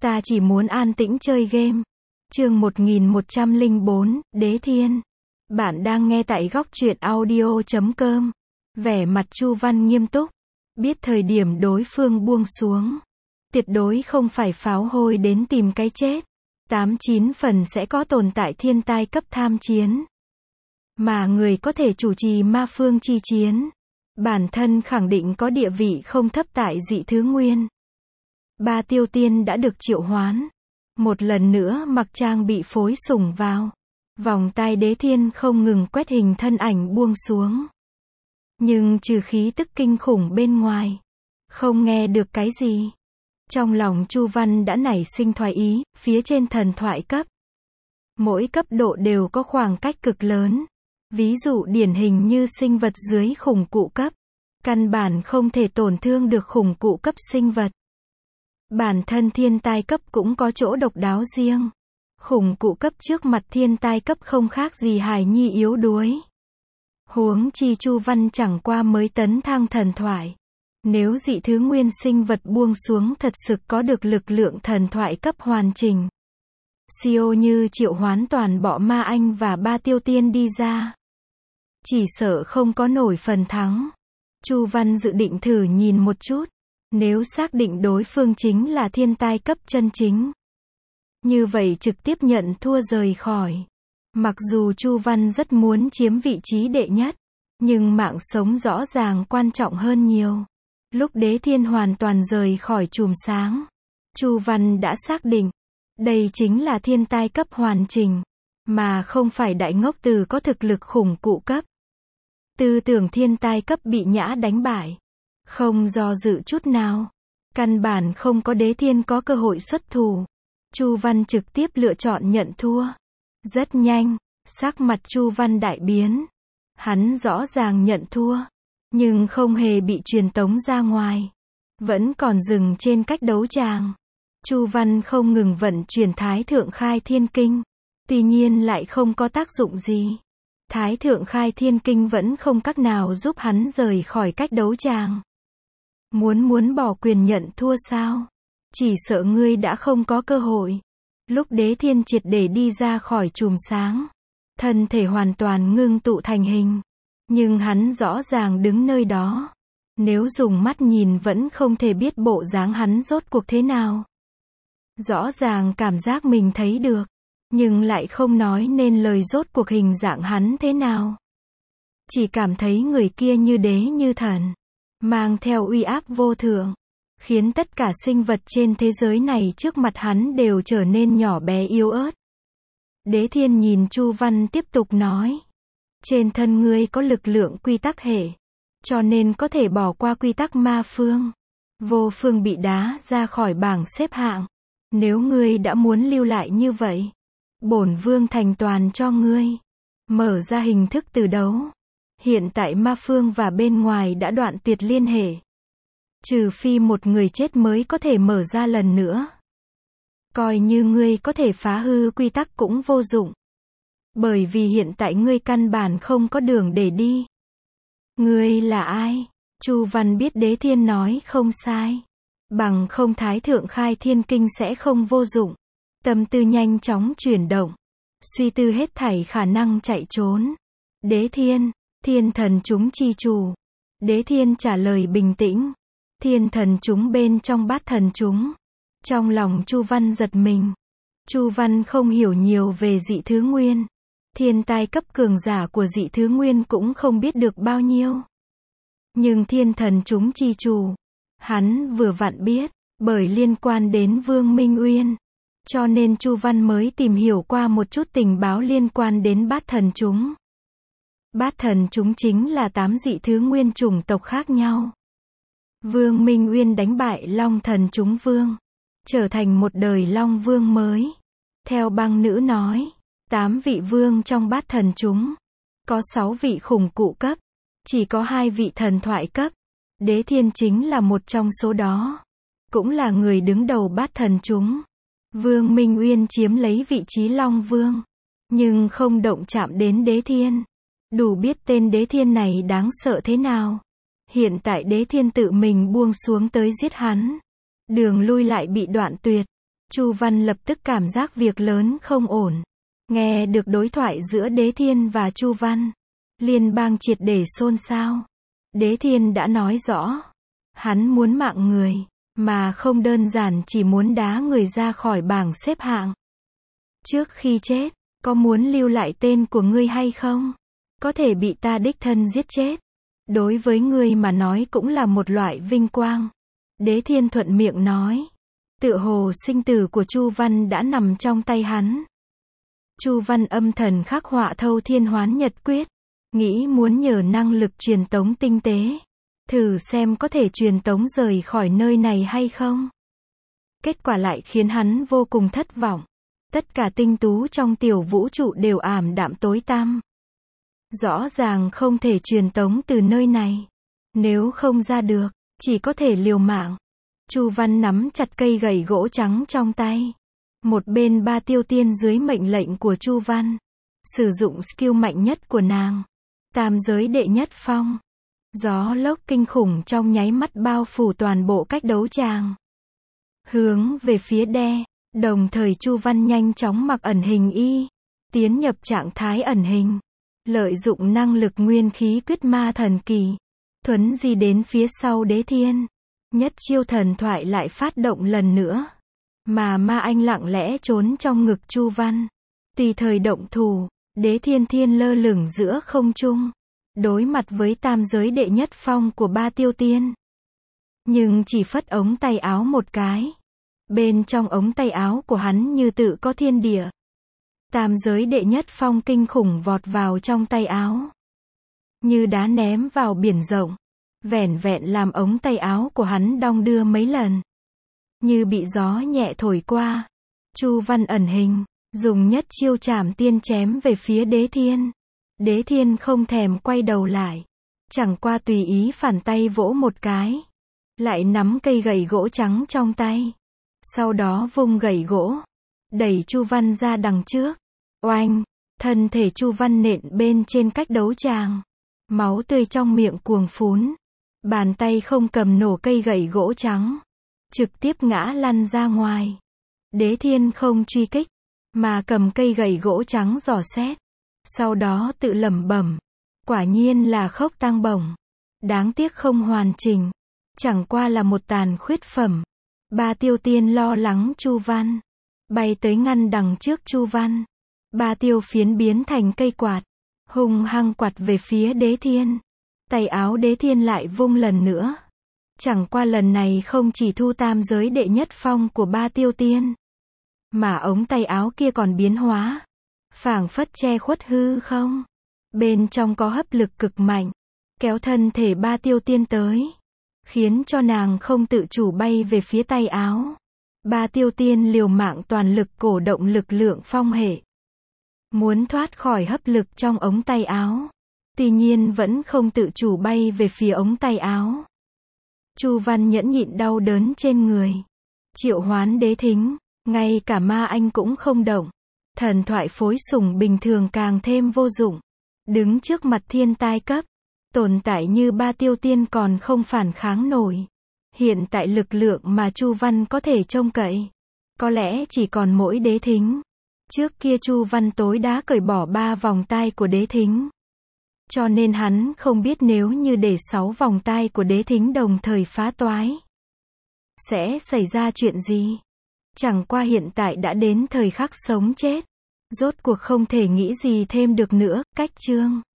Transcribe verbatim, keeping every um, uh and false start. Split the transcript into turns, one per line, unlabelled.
Ta chỉ muốn an tĩnh chơi game. Chương một nghìn một trăm lẻ bốn, Đế Thiên. Bạn đang nghe tại góc truyện audio chấm com. Vẻ mặt Chu Văn nghiêm túc. Biết thời điểm đối phương buông xuống. Tuyệt đối không phải pháo hôi đến tìm cái chết. Tám chín phần sẽ có tồn tại thiên tai cấp tham chiến. Mà người có thể chủ trì ma phương chi chiến. Bản thân khẳng định có địa vị không thấp tại dị thứ nguyên. Ba tiêu tiên đã được triệu hoán. Một lần nữa mặc trang bị phối sủng vào. Vòng tai Đế Thiên không ngừng quét hình thân ảnh buông xuống. Nhưng trừ khí tức kinh khủng bên ngoài. Không nghe được cái gì. Trong lòng Chu Văn đã nảy sinh thoái ý, phía trên thần thoại cấp. Mỗi cấp độ đều có khoảng cách cực lớn. Ví dụ điển hình như sinh vật dưới khủng cụ cấp. Căn bản không thể tổn thương được khủng cụ cấp sinh vật. Bản thân thiên tai cấp cũng có chỗ độc đáo riêng. Khủng cụ cấp trước mặt thiên tai cấp không khác gì hài nhi yếu đuối. Huống chi Chu Văn chẳng qua mới tấn thăng thần thoại. Nếu dị thứ nguyên sinh vật buông xuống thật sự có được lực lượng thần thoại cấp hoàn chỉnh. Siêu như triệu hoán toàn bộ ma anh và ba tiêu tiên đi ra. Chỉ sợ không có nổi phần thắng. Chu Văn dự định thử nhìn một chút. Nếu xác định đối phương chính là thiên tai cấp chân chính. Như vậy trực tiếp nhận thua rời khỏi. Mặc dù Chu Văn rất muốn chiếm vị trí đệ nhất. Nhưng mạng sống rõ ràng quan trọng hơn nhiều. Lúc Đế Thiên hoàn toàn rời khỏi chùm sáng. Chu Văn đã xác định. Đây chính là thiên tai cấp hoàn chỉnh. Mà không phải đại ngốc từ có thực lực khủng cụ cấp. Tư tưởng thiên tai cấp bị nhã đánh bại. Không do dự chút nào. Căn bản không có Đế Thiên có cơ hội xuất thủ. Chu Văn trực tiếp lựa chọn nhận thua. Rất nhanh, sắc mặt Chu Văn đại biến. Hắn rõ ràng nhận thua. Nhưng không hề bị truyền tống ra ngoài. Vẫn còn dừng trên cách đấu tràng. Chu Văn không ngừng vận chuyển Thái Thượng Khai Thiên Kinh. Tuy nhiên lại không có tác dụng gì. Thái Thượng Khai Thiên Kinh vẫn không cách nào giúp hắn rời khỏi cách đấu tràng. Muốn muốn bỏ quyền nhận thua sao? Chỉ sợ ngươi đã không có cơ hội. Lúc Đế Thiên triệt để đi ra khỏi chùm sáng. Thân thể hoàn toàn ngưng tụ thành hình. Nhưng hắn rõ ràng đứng nơi đó. Nếu dùng mắt nhìn vẫn không thể biết bộ dáng hắn rốt cuộc thế nào. Rõ ràng cảm giác mình thấy được. Nhưng lại không nói nên lời rốt cuộc hình dạng hắn thế nào. Chỉ cảm thấy người kia như đế như thần. Mang theo uy áp vô thượng. Khiến tất cả sinh vật trên thế giới này trước mặt hắn đều trở nên nhỏ bé yếu ớt. Đế Thiên nhìn Chu Văn tiếp tục nói. Trên thân ngươi có lực lượng quy tắc hệ. Cho nên có thể bỏ qua quy tắc ma phương. Vô phương bị đá ra khỏi bảng xếp hạng. Nếu ngươi đã muốn lưu lại như vậy. Bổn vương thành toàn cho ngươi. Mở ra hình thức từ đấu. Hiện tại ma phương và bên ngoài đã đoạn tuyệt liên hệ. Trừ phi một người chết mới có thể mở ra lần nữa. Coi như ngươi có thể phá hư quy tắc cũng vô dụng. Bởi vì hiện tại ngươi căn bản không có đường để đi. Ngươi là ai? Chu Văn biết Đế Thiên nói không sai. Bằng không Thái Thượng Khai Thiên Kinh sẽ không vô dụng. Tâm tư nhanh chóng chuyển động. Suy tư hết thảy khả năng chạy trốn. Đế Thiên, thiên thần chúng chi chủ. Đế Thiên trả lời bình tĩnh. Thiên thần chúng bên trong bát thần chúng. Trong lòng Chu Văn giật mình. Chu Văn không hiểu nhiều về dị thứ nguyên. Thiên tai cấp cường giả của dị thứ nguyên cũng không biết được bao nhiêu. Nhưng thiên thần chúng chi chủ. Hắn vừa vặn biết. Bởi liên quan đến Vương Minh Uyên. Cho nên Chu Văn mới tìm hiểu qua một chút tình báo liên quan đến bát thần chúng. Bát thần chúng chính là tám dị thứ nguyên chủng tộc khác nhau. Vương Minh Uyên đánh bại Long thần chúng vương. Trở thành một đời Long vương mới. Theo băng nữ nói. Tám vị vương trong bát thần chúng. Có sáu vị khủng cụ cấp. Chỉ có hai vị thần thoại cấp. Đế Thiên chính là một trong số đó. Cũng là người đứng đầu bát thần chúng. Vương Minh Uyên chiếm lấy vị trí Long Vương. Nhưng không động chạm đến Đế Thiên. Đủ biết tên Đế Thiên này đáng sợ thế nào. Hiện tại Đế Thiên tự mình buông xuống tới giết hắn. Đường lui lại bị đoạn tuyệt. Chu Văn lập tức cảm giác việc lớn không ổn. Nghe được đối thoại giữa Đế Thiên và Chu Văn, liên bang triệt để xôn xao. Đế Thiên đã nói rõ, hắn muốn mạng người, mà không đơn giản chỉ muốn đá người ra khỏi bảng xếp hạng. Trước khi chết, có muốn lưu lại tên của ngươi hay không? Có thể bị ta đích thân giết chết. Đối với ngươi mà nói cũng là một loại vinh quang. Đế Thiên thuận miệng nói. Tựa hồ sinh tử của Chu Văn đã nằm trong tay hắn. Chu Văn âm thần khắc họa thâu thiên hoán nhật quyết, nghĩ muốn nhờ năng lực truyền tống tinh tế, thử xem có thể truyền tống rời khỏi nơi này hay không. Kết quả lại khiến hắn vô cùng thất vọng. Tất cả tinh tú trong tiểu vũ trụ đều ảm đạm tối tăm. Rõ ràng không thể truyền tống từ nơi này. Nếu không ra được, chỉ có thể liều mạng. Chu Văn nắm chặt cây gậy gỗ trắng trong tay. Một bên Ba Tiêu Tiên dưới mệnh lệnh của Chu Văn, sử dụng skill mạnh nhất của nàng, tam giới đệ nhất phong. Gió lốc kinh khủng trong nháy mắt bao phủ toàn bộ cách đấu tràng. Hướng về phía đe, đồng thời Chu Văn nhanh chóng mặc ẩn hình y, tiến nhập trạng thái ẩn hình. Lợi dụng năng lực nguyên khí quyết ma thần kỳ, thuấn di đến phía sau Đế Thiên. Nhất chiêu thần thoại lại phát động lần nữa. Mà ma anh lặng lẽ trốn trong ngực Chu Văn. Tùy thời động thủ, Đế Thiên Thiên lơ lửng giữa không trung, đối mặt với tam giới đệ nhất phong của Ba Tiêu Tiên. Nhưng chỉ phất ống tay áo một cái. Bên trong ống tay áo của hắn như tự có thiên địa. Tam giới đệ nhất phong kinh khủng vọt vào trong tay áo. Như đá ném vào biển rộng. Vẻn vẹn làm ống tay áo của hắn đong đưa mấy lần. Như bị gió nhẹ thổi qua. Chu Văn ẩn hình, dùng nhất chiêu trảm tiên chém về phía Đế Thiên. Đế Thiên không thèm quay đầu lại. Chẳng qua tùy ý phản tay vỗ một cái. Lại nắm cây gậy gỗ trắng trong tay. Sau đó vung gậy gỗ. Đẩy Chu Văn ra đằng trước. Oanh! Thân thể Chu Văn nện bên trên cách đấu tràng. Máu tươi trong miệng cuồng phún. Bàn tay không cầm nổ cây gậy gỗ trắng. Trực tiếp ngã lăn ra ngoài. Đế Thiên không truy kích, mà cầm cây gậy gỗ trắng dò xét. Sau đó tự lẩm bẩm. Quả nhiên là khốc tang bổng. Đáng tiếc không hoàn chỉnh. Chẳng qua là một tàn khuyết phẩm. Ba Tiêu Tiên lo lắng Chu Văn. Bay tới ngăn đằng trước Chu Văn. Ba tiêu phiến biến thành cây quạt. Hung hăng quạt về phía Đế Thiên. Tay áo Đế Thiên lại vung lần nữa. Chẳng qua lần này không chỉ thu tam giới đệ nhất phong của Ba Tiêu Tiên. Mà ống tay áo kia còn biến hóa. Phảng phất che khuất hư không. Bên trong có hấp lực cực mạnh. Kéo thân thể Ba Tiêu Tiên tới. Khiến cho nàng không tự chủ bay về phía tay áo. Ba Tiêu Tiên liều mạng toàn lực cổ động lực lượng phong hệ. Muốn thoát khỏi hấp lực trong ống tay áo. Tuy nhiên vẫn không tự chủ bay về phía ống tay áo. Chu Văn nhẫn nhịn đau đớn trên người. Triệu hoán đế thính. Ngay cả ma anh cũng không động. Thần thoại phối sủng bình thường càng thêm vô dụng. Đứng trước mặt thiên tai cấp. Tồn tại như Ba Tiêu Tiên còn không phản kháng nổi. Hiện tại lực lượng mà Chu Văn có thể trông cậy. Có lẽ chỉ còn mỗi đế thính. Trước kia Chu Văn tối đá cởi bỏ ba vòng tai của đế thính. Cho nên hắn không biết nếu như để sáu vòng tai của đế thính đồng thời phá toái. Sẽ xảy ra chuyện gì? Chẳng qua hiện tại đã đến thời khắc sống chết. Rốt cuộc không thể nghĩ gì thêm được nữa, cách chương.